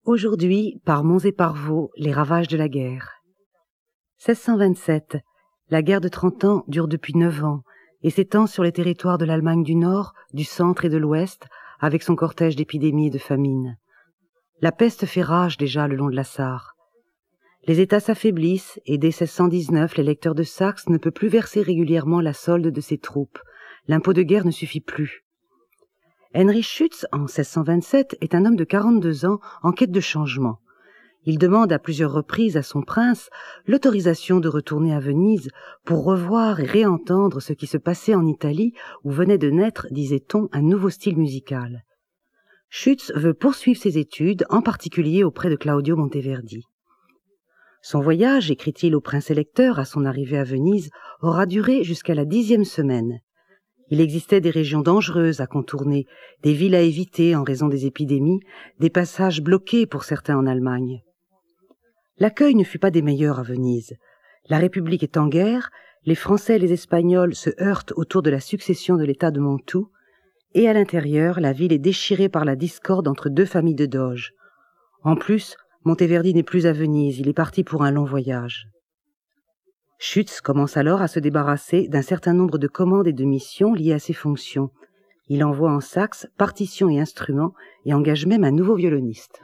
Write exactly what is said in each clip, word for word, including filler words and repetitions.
Aujourd'hui, par monts et par vaux, les ravages de la guerre. seize cent vingt-sept. La guerre de Trente Ans dure depuis neuf ans et s'étend sur les territoires de l'Allemagne du Nord, du Centre et de l'Ouest, avec son cortège d'épidémies et de famines. La peste fait rage déjà le long de la Sarre. Les États s'affaiblissent et dès seize cent dix-neuf, l'électeur de Saxe ne peut plus verser régulièrement la solde de ses troupes. L'impôt de guerre ne suffit plus. Heinrich Schütz, en seize cent vingt-sept, est un homme de quarante-deux ans en quête de changement. Il demande à plusieurs reprises à son prince l'autorisation de retourner à Venise pour revoir et réentendre ce qui se passait en Italie où venait de naître, disait-on, un nouveau style musical. Schütz veut poursuivre ses études, en particulier auprès de Claudio Monteverdi. Son voyage, écrit-il au prince électeur à son arrivée à Venise, aura duré jusqu'à la dixième semaine. Il existait des régions dangereuses à contourner, des villes à éviter en raison des épidémies, des passages bloqués pour certains en Allemagne. L'accueil ne fut pas des meilleurs à Venise. La République est en guerre, les Français et les Espagnols se heurtent autour de la succession de l'État de Mantoue, et à l'intérieur, la ville est déchirée par la discorde entre deux familles de doges. En plus, Monteverdi n'est plus à Venise, il est parti pour un long voyage. Schütz commence alors à se débarrasser d'un certain nombre de commandes et de missions liées à ses fonctions. Il envoie en Saxe partitions et instruments et engage même un nouveau violoniste.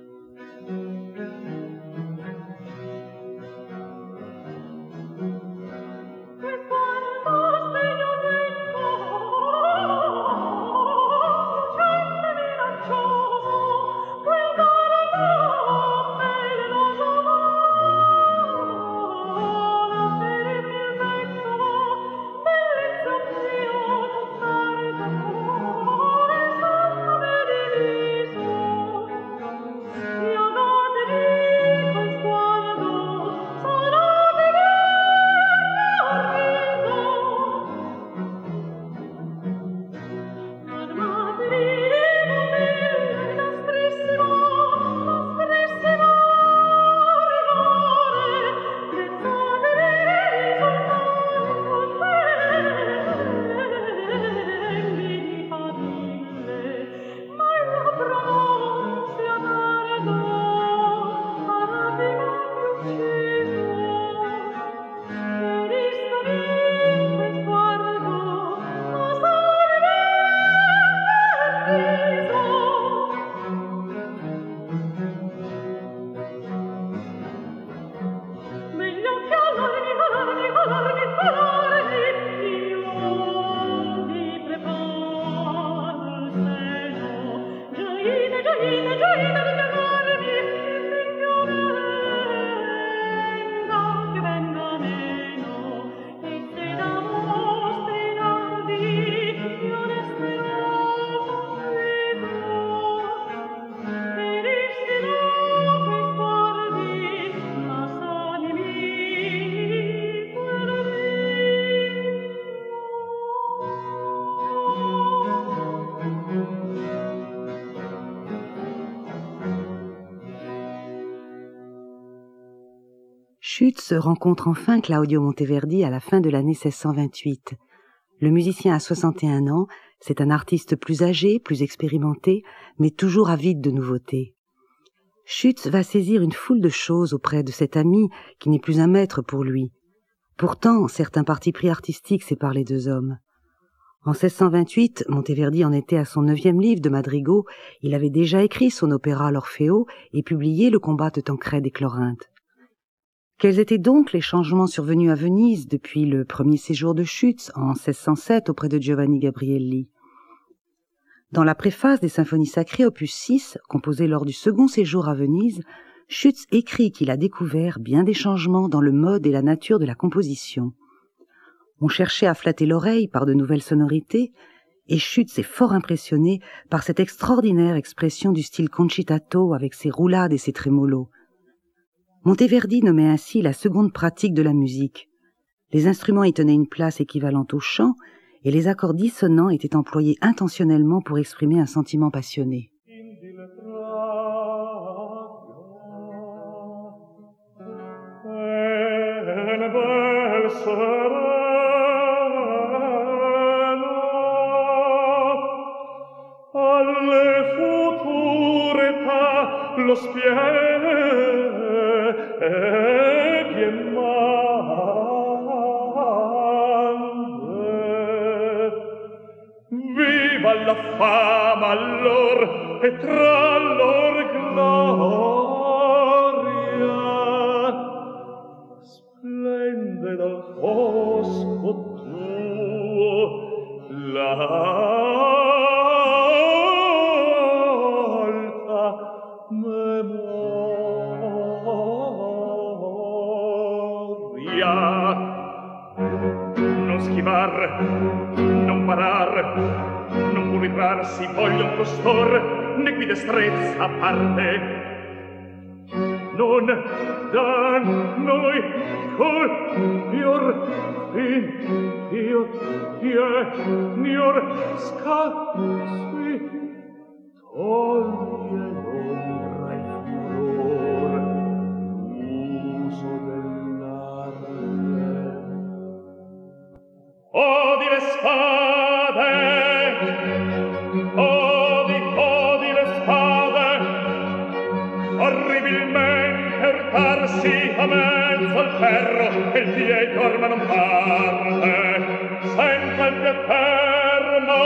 Schütz rencontre enfin Claudio Monteverdi à la fin de l'année seize cent vingt-huit. Le musicien a soixante et un ans, c'est un artiste plus âgé, plus expérimenté, mais toujours avide de nouveautés. Schütz va saisir une foule de choses auprès de cet ami qui n'est plus un maître pour lui. Pourtant, certains partis pris artistiques séparent les deux hommes. En seize cent vingt-huit, Monteverdi en était à son neuvième livre de madrigaux, il avait déjà écrit son opéra L'Orfeo et publié Le combat de Tancrède et Clorinthe. Quels étaient donc les changements survenus à Venise depuis le premier séjour de Schütz en seize cent sept auprès de Giovanni Gabrielli? Dans la préface des symphonies sacrées opus six, composée lors du second séjour à Venise, Schütz écrit qu'il a découvert bien des changements dans le mode et la nature de la composition. On cherchait à flatter l'oreille par de nouvelles sonorités, et Schütz est fort impressionné par cette extraordinaire expression du style concitato avec ses roulades et ses trémolos. Monteverdi nommait ainsi la seconde pratique de la musique. Les instruments y tenaient une place équivalente au chant, et les accords dissonants étaient employés intentionnellement pour exprimer un sentiment passionné. Alle future età lo spieghi male. Viva la fama allor e tra lor gloria, splende dal fosco tuo l'alta memoria. Non schivar, non parar, non pur ritrarsi voglion costor, né qui destrezza a parte. Non da noi colpior fin io tienior scassi, toglie l'ombra e furor l'uso dell'arte. Odi le spade, odi, odi le spade, orribilmente urtarsi a mezzo al ferro, e il piede orma non parte, sempre il piede fermo,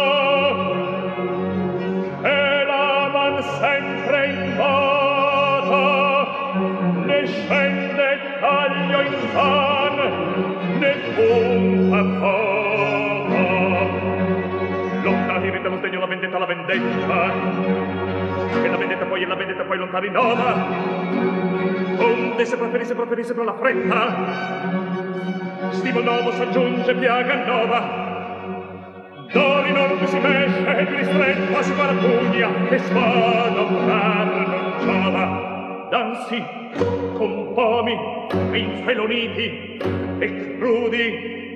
e la man sempre in moto, ne scende taglio in van, ne punta poco. Lotta irrita lo sdegno, la vendetta, la vendetta, e la vendetta poi, e la vendetta poi lontana innova, onde se preferisse, preferisse per la fretta, stimo nuovo s'aggiunge piaga nuova, dori non si mesce e più ristretta si fa la pugna e spadoprar non giova. Dansi con pomi infeloniti e crudi,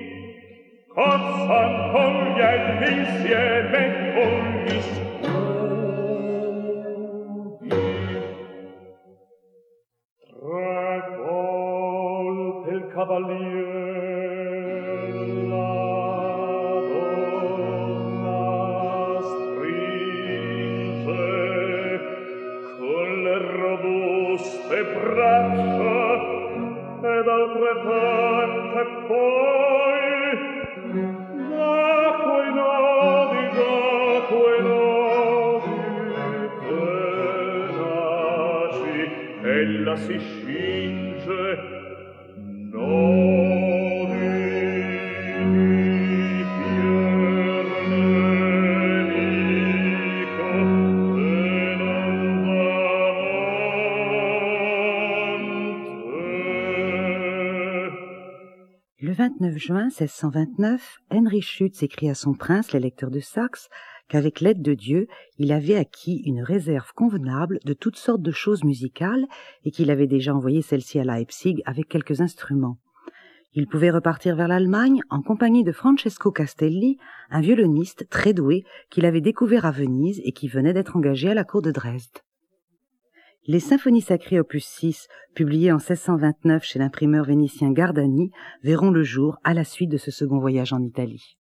cozzan con gli elfi insieme con gli scudi. Tre volte il cavalier la donna stringe con le robuste braccia ed altrettante poi da quei nodi, da quei nodi tenaci ella si scinge, nodi di fier nemico e non davante. Le vingt-neuf juin seize cent vingt-neuf, Henry Schütz écrit à son prince, l'électeur de Saxe, qu'avec l'aide de Dieu, il avait acquis une réserve convenable de toutes sortes de choses musicales et qu'il avait déjà envoyé celle-ci à Leipzig avec quelques instruments. Il pouvait repartir vers l'Allemagne en compagnie de Francesco Castelli, un violoniste très doué qu'il avait découvert à Venise et qui venait d'être engagé à la cour de Dresde. Les symphonies sacrées opus six, publiées en seize cent vingt-neuf chez l'imprimeur vénitien Gardani, verront le jour à la suite de ce second voyage en Italie.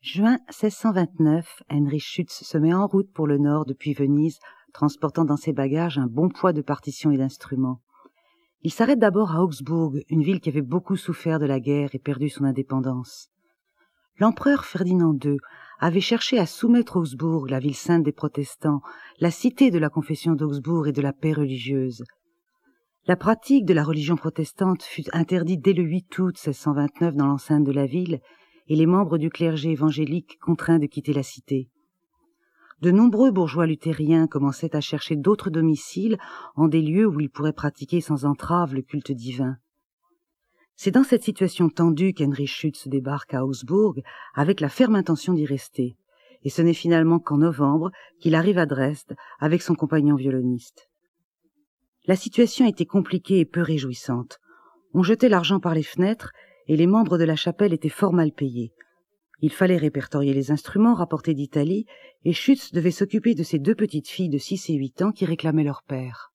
Juin seize cent vingt-neuf, Heinrich Schütz se met en route pour le nord depuis Venise, transportant dans ses bagages un bon poids de partitions et d'instruments. Il s'arrête d'abord à Augsbourg, une ville qui avait beaucoup souffert de la guerre et perdu son indépendance. L'empereur Ferdinand deux avait cherché à soumettre Augsbourg, la ville sainte des protestants, la cité de la confession d'Augsbourg et de la paix religieuse. La pratique de la religion protestante fut interdite dès le huit août seize cent vingt-neuf dans l'enceinte de la ville, et les membres du clergé évangélique contraints de quitter la cité. De nombreux bourgeois luthériens commençaient à chercher d'autres domiciles en des lieux où ils pourraient pratiquer sans entrave le culte divin. C'est dans cette situation tendue qu'Heinrich Schütz débarque à Augsbourg avec la ferme intention d'y rester, et ce n'est finalement qu'en novembre qu'il arrive à Dresde avec son compagnon violoniste. La situation était compliquée et peu réjouissante. On jetait l'argent par les fenêtres et les membres de la chapelle étaient fort mal payés. Il fallait répertorier les instruments rapportés d'Italie et Schütz devait s'occuper de ses deux petites filles de six et huit ans qui réclamaient leur père.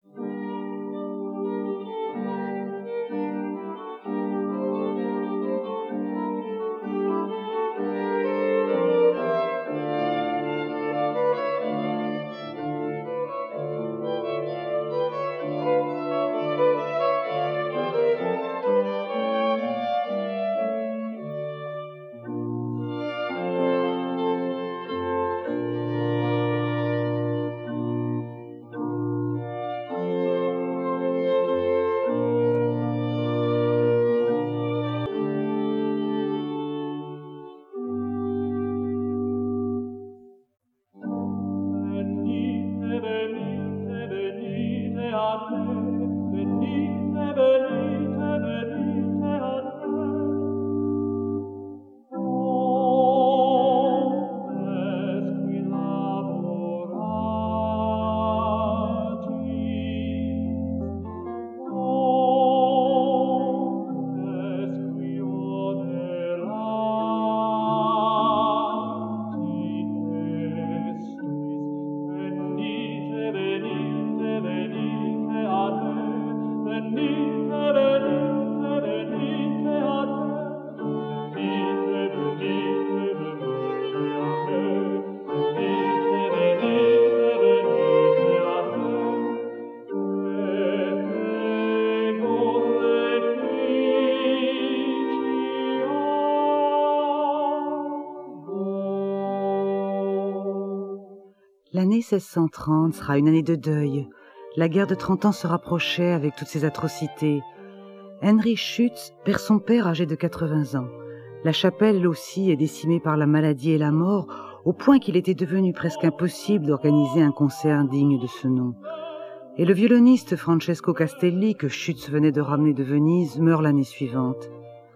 L'année seize cent trente sera une année de deuil. La guerre de Trente Ans se rapprochait avec toutes ses atrocités. Heinrich Schütz perd son père âgé de quatre-vingts ans. La chapelle, elle aussi, est décimée par la maladie et la mort, au point qu'il était devenu presque impossible d'organiser un concert digne de ce nom. Et le violoniste Francesco Castelli, que Schütz venait de ramener de Venise, meurt l'année suivante.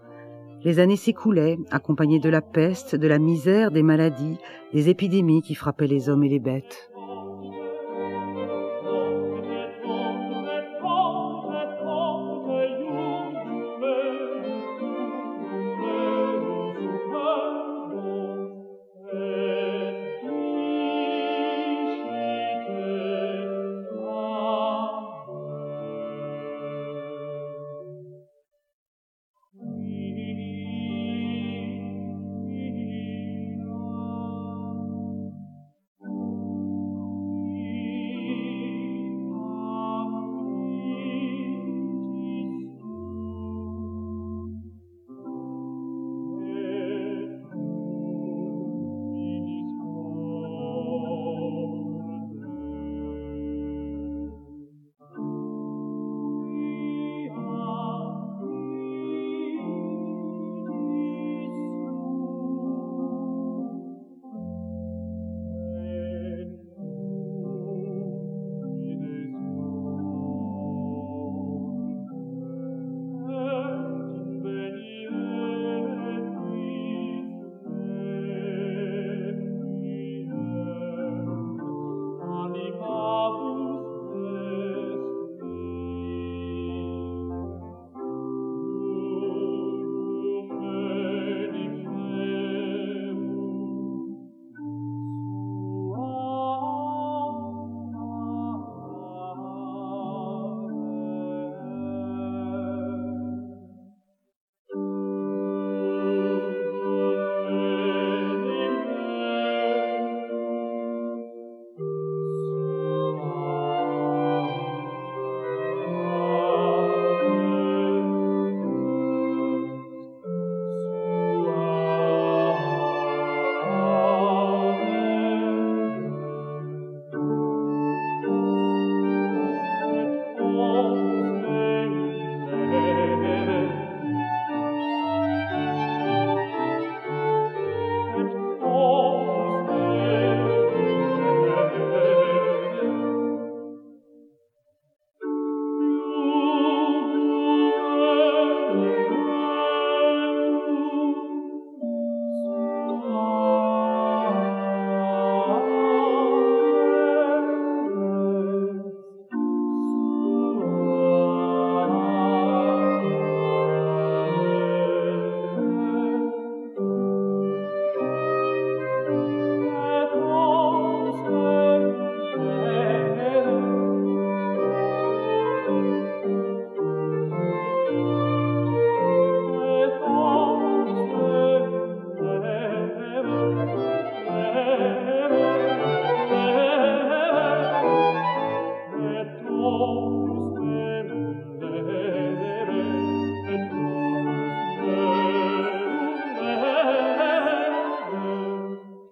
Les années s'écoulaient, accompagnées de la peste, de la misère, des maladies, des épidémies qui frappaient les hommes et les bêtes.